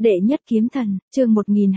Đệ nhất kiếm thần, chương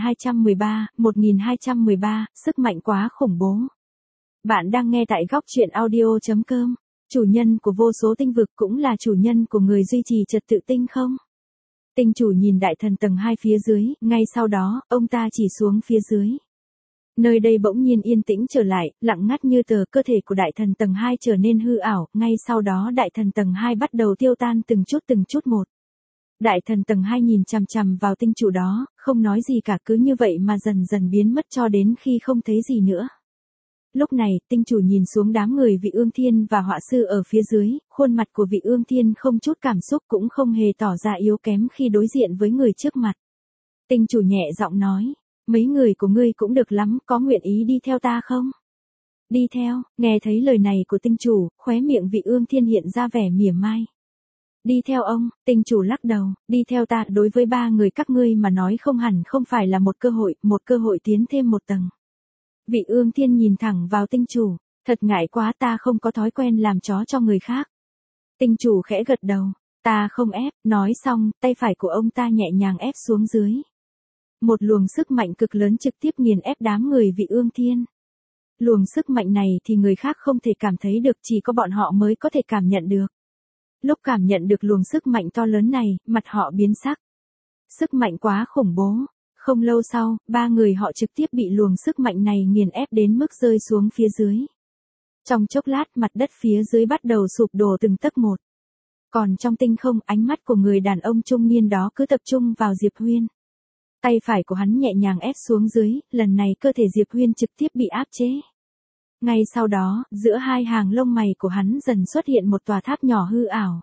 1213, sức mạnh quá khủng bố. Bạn đang nghe tại góc truyện audio.com. Chủ nhân của vô số tinh vực cũng là chủ nhân của người duy trì trật tự tinh không? Tinh chủ nhìn đại thần tầng 2 phía dưới, ngay sau đó, ông ta chỉ xuống phía dưới. Nơi đây bỗng nhiên yên tĩnh trở lại, lặng ngắt như tờ, cơ thể của đại thần tầng 2 trở nên hư ảo, ngay sau đó đại thần tầng 2 bắt đầu tiêu tan từng chút một. Đại thần tầng 2 nhìn chằm chằm vào tinh chủ đó, không nói gì cả, cứ như vậy mà dần dần biến mất cho đến khi không thấy gì nữa. Lúc này, tinh chủ nhìn xuống đám người Vị Ương Thiên và họa sư ở phía dưới, khuôn mặt của Vị Ương Thiên không chút cảm xúc cũng không hề tỏ ra yếu kém khi đối diện với người trước mặt. Tinh chủ nhẹ giọng nói, mấy người của ngươi cũng được lắm, có nguyện ý đi theo ta không? Đi theo, nghe thấy lời này của tinh chủ, khóe miệng Vị Ương Thiên hiện ra vẻ mỉa mai. Đi theo ông, tinh chủ lắc đầu, đi theo ta đối với ba người các ngươi mà nói không hẳn không phải là một cơ hội tiến thêm một tầng. Vị Ương Thiên nhìn thẳng vào tinh chủ, thật ngại quá, ta không có thói quen làm chó cho người khác. Tinh chủ khẽ gật đầu, ta không ép, nói xong, tay phải của ông ta nhẹ nhàng ép xuống dưới. Một luồng sức mạnh cực lớn trực tiếp nghiền ép đám người Vị Ương Thiên. Luồng sức mạnh này thì người khác không thể cảm thấy được, chỉ có bọn họ mới có thể cảm nhận được. Lúc cảm nhận được luồng sức mạnh to lớn này, mặt họ biến sắc. Sức mạnh quá khủng bố. Không lâu sau, ba người họ trực tiếp bị luồng sức mạnh này nghiền ép đến mức rơi xuống phía dưới. Trong chốc lát, mặt đất phía dưới bắt đầu sụp đổ từng tấc một. Còn trong tinh không, ánh mắt của người đàn ông trung niên đó cứ tập trung vào Diệp Huyên. Tay phải của hắn nhẹ nhàng ép xuống dưới, lần này cơ thể Diệp Huyên trực tiếp bị áp chế. Ngay sau đó, giữa hai hàng lông mày của hắn dần xuất hiện một tòa tháp nhỏ hư ảo.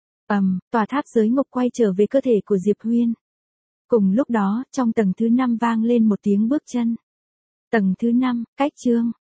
Tòa tháp giới ngục quay trở về cơ thể của Diệp Huyên. Cùng lúc đó, trong tầng thứ 5 vang lên một tiếng bước chân. Tầng thứ 5, cách chương,